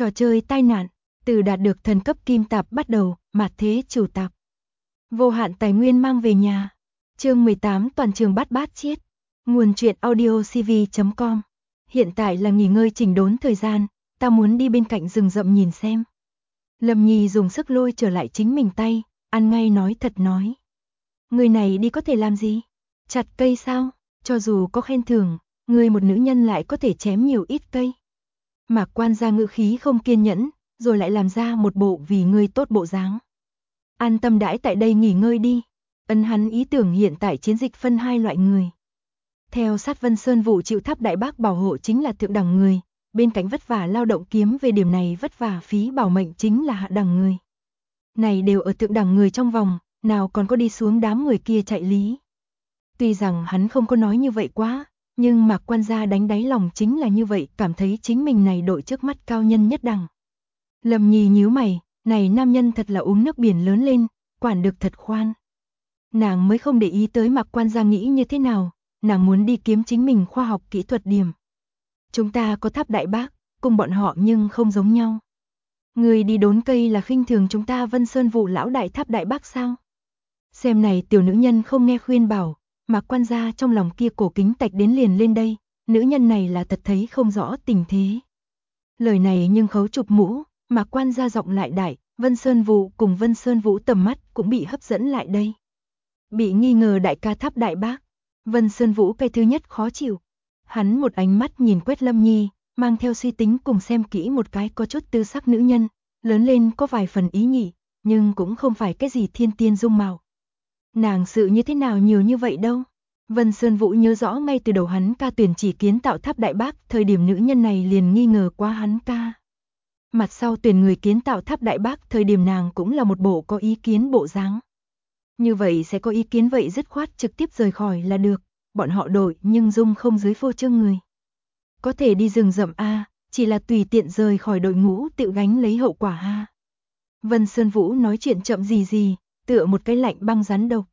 Trò chơi tai nạn, từ đạt được thần cấp kim tạp bắt đầu, mạt thế chủ tạp. Vô hạn tài nguyên mang về nhà. Chương 18 toàn trường bát bát chiết. Nguồn truyện audio cv.com. Hiện tại là nghỉ ngơi chỉnh đốn thời gian, ta muốn đi bên cạnh rừng rậm nhìn xem. Lâm Nhi dùng sức lôi trở lại chính mình tay, ăn ngay nói thật nói. Người này đi có thể làm gì? Chặt cây sao? Cho dù có khen thưởng, người một nữ nhân lại có thể chém nhiều ít cây. Mạc Quan ra ngữ khí không kiên nhẫn, rồi lại làm ra một bộ vì ngươi tốt bộ dáng. An tâm đãi tại đây nghỉ ngơi đi. Ấn hắn ý tưởng hiện tại chiến dịch phân hai loại người. Theo sát Vân Sơn Vũ chịu Tháp Đại Bác bảo hộ chính là thượng đẳng người, bên cạnh vất vả lao động kiếm về điểm này vất vả phí bảo mệnh chính là hạ đẳng người. Này đều ở thượng đẳng người trong vòng, nào còn có đi xuống đám người kia chạy lý. Tuy rằng hắn không có nói như vậy quá, nhưng Mạc Quan gia đánh đáy lòng chính là như vậy, cảm thấy chính mình này đội trước mắt cao nhân nhất đẳng. Lâm Nhi nhíu mày, này nam nhân thật là uống nước biển lớn lên, quản được thật khoan. Nàng mới không để ý tới Mạc Quan gia nghĩ như thế nào, nàng muốn đi kiếm chính mình khoa học kỹ thuật điểm. Chúng ta có Tháp Đại Bác, cùng bọn họ nhưng không giống nhau. Người đi đốn cây là khinh thường chúng ta Vân Sơn Vũ lão đại Tháp Đại Bác sao? Xem này tiểu nữ nhân không nghe khuyên bảo, Mạc Quan gia trong lòng kia cổ kính tạch đến liền lên đây, nữ nhân này là thật thấy không rõ tình thế. Lời này nhưng khấu chụp mũ, Mạc Quan gia giọng lại đại, Vân Sơn Vũ cùng Vân Sơn Vũ tầm mắt cũng bị hấp dẫn lại đây. Bị nghi ngờ đại ca Tháp Đại Bác, Vân Sơn Vũ cái thứ nhất khó chịu. Hắn một ánh mắt nhìn quét Lâm Nhi, mang theo suy tính cùng xem kỹ một cái có chút tư sắc nữ nhân, lớn lên có vài phần ý nhị, nhưng cũng không phải cái gì thiên tiên dung mạo. Nàng sự như thế nào nhiều như vậy đâu. Vân Sơn Vũ nhớ rõ ngay từ đầu hắn ca tuyển chỉ kiến tạo Tháp Đại Bác, thời điểm nữ nhân này liền nghi ngờ qua hắn ca. Mặt sau tuyển người kiến tạo Tháp Đại Bác, thời điểm nàng cũng là một bộ có ý kiến bộ dáng. Như vậy sẽ có ý kiến vậy dứt khoát trực tiếp rời khỏi là được, bọn họ đội nhưng dung không dưới phô trương người. Có thể đi rừng rậm a, chỉ là tùy tiện rời khỏi đội ngũ tự gánh lấy hậu quả ha. Vân Sơn Vũ nói chuyện chậm gì, tựa một cái lạnh băng rắn độc.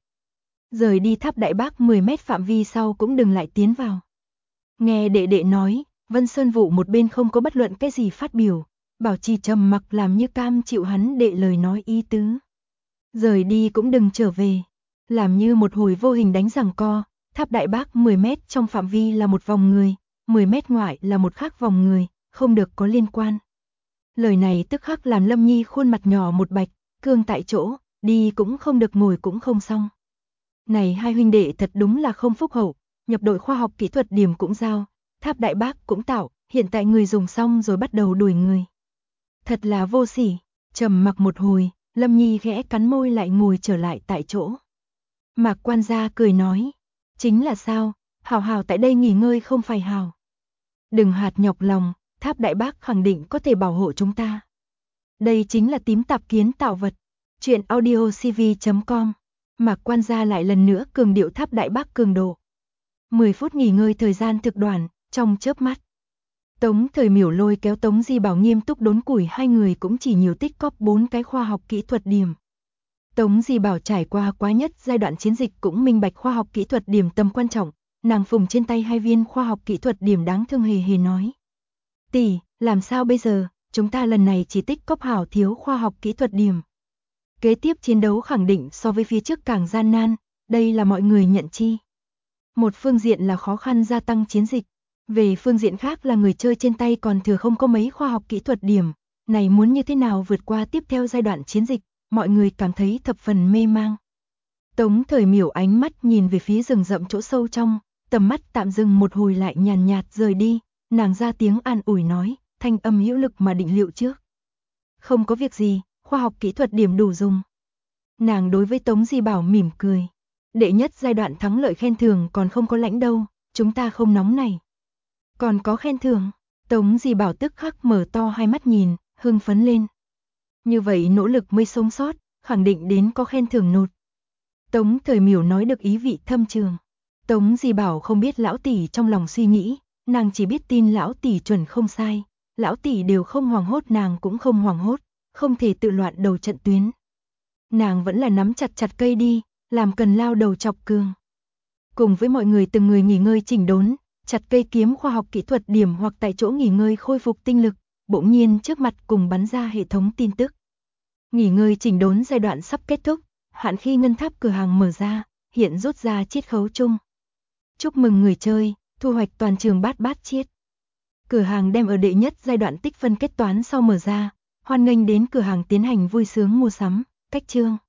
Rời đi Tháp Đại Bác 10 mét phạm vi sau cũng đừng lại tiến vào. Nghe đệ đệ nói, Vân Sơn Vũ một bên không có bất luận cái gì phát biểu, bảo trì trầm mặc làm như cam chịu hắn đệ lời nói ý tứ. Rời đi cũng đừng trở về, làm như một hồi vô hình đánh giằng co, Tháp Đại Bác 10 mét trong phạm vi là một vòng người, 10 mét ngoại là một khác vòng người, không được có liên quan. Lời này tức khắc làm Lâm Nhi khuôn mặt nhỏ một bạch, cương tại chỗ, đi cũng không được ngồi cũng không xong. Này hai huynh đệ thật đúng là không phúc hậu, nhập đội khoa học kỹ thuật điểm cũng giao, Tháp Đại Bác cũng tạo, hiện tại người dùng xong rồi bắt đầu đuổi người. Thật là vô sỉ, trầm mặc một hồi, Lâm Nhi khẽ cắn môi lại ngồi trở lại tại chỗ. Mạc Quan gia cười nói, chính là sao, hào hào tại đây nghỉ ngơi không phải hào. Đừng hạt nhọc lòng, Tháp Đại Bác khẳng định có thể bảo hộ chúng ta. Đây chính là tím tạp kiến tạo vật. Chuyện audio cv.com. Mạc Quan gia lại lần nữa cường điệu Tháp Đại Bác cường độ. 10 phút nghỉ ngơi thời gian thực đoạn, trong chớp mắt. Tống Thời Miểu lôi kéo Tống Di Bảo nghiêm túc đốn củi, hai người cũng chỉ nhiều tích cóp 4 cái khoa học kỹ thuật điểm. Tống Di Bảo trải qua quá nhất giai đoạn chiến dịch cũng minh bạch khoa học kỹ thuật điểm tầm quan trọng, nàng phùng trên tay 2 viên khoa học kỹ thuật điểm đáng thương hề nói. Tỷ, làm sao bây giờ, chúng ta lần này chỉ tích cóp hảo thiếu khoa học kỹ thuật điểm. Kế tiếp chiến đấu khẳng định so với phía trước càng gian nan, đây là mọi người nhận chi. Một phương diện là khó khăn gia tăng chiến dịch, về phương diện khác là người chơi trên tay còn thừa không có mấy khoa học kỹ thuật điểm, này muốn như thế nào vượt qua tiếp theo giai đoạn chiến dịch, mọi người cảm thấy thập phần mê mang. Tống Thời Miểu ánh mắt nhìn về phía rừng rậm chỗ sâu trong, tầm mắt tạm dừng một hồi lại nhàn nhạt rời đi, nàng ra tiếng an ủi nói, thanh âm hữu lực mà định liệu trước. Không có việc gì, khoa học kỹ thuật điểm đủ dùng. Nàng đối với Tống Di Bảo mỉm cười. Đệ nhất giai đoạn thắng lợi khen thưởng còn không có lãnh đâu, chúng ta không nóng này. Còn có khen thưởng, Tống Di Bảo tức khắc mở to hai mắt nhìn, hưng phấn lên. Như vậy nỗ lực mới sống sót, khẳng định đến có khen thưởng nột. Tống Thời Miểu nói được ý vị thâm trường. Tống Di Bảo không biết lão tỷ trong lòng suy nghĩ, nàng chỉ biết tin lão tỷ chuẩn không sai, lão tỷ đều không hoảng hốt nàng cũng không hoảng hốt, không thể tự loạn đầu trận tuyến. Nàng vẫn là nắm chặt cây đi, làm cần lao đầu chọc cường. Cùng với mọi người từng người nghỉ ngơi chỉnh đốn, chặt cây kiếm khoa học kỹ thuật điểm hoặc tại chỗ nghỉ ngơi khôi phục tinh lực, bỗng nhiên trước mặt cùng bắn ra hệ thống tin tức. Nghỉ ngơi chỉnh đốn giai đoạn sắp kết thúc, hạn khi ngân tháp cửa hàng mở ra, hiện rút ra chiết khấu chung. Chúc mừng người chơi, thu hoạch toàn trường bát bát chiết. Cửa hàng đem ở đệ nhất giai đoạn tích phân kết toán sau mở ra, hoan nghênh đến cửa hàng tiến hành vui sướng mua sắm, cách chương.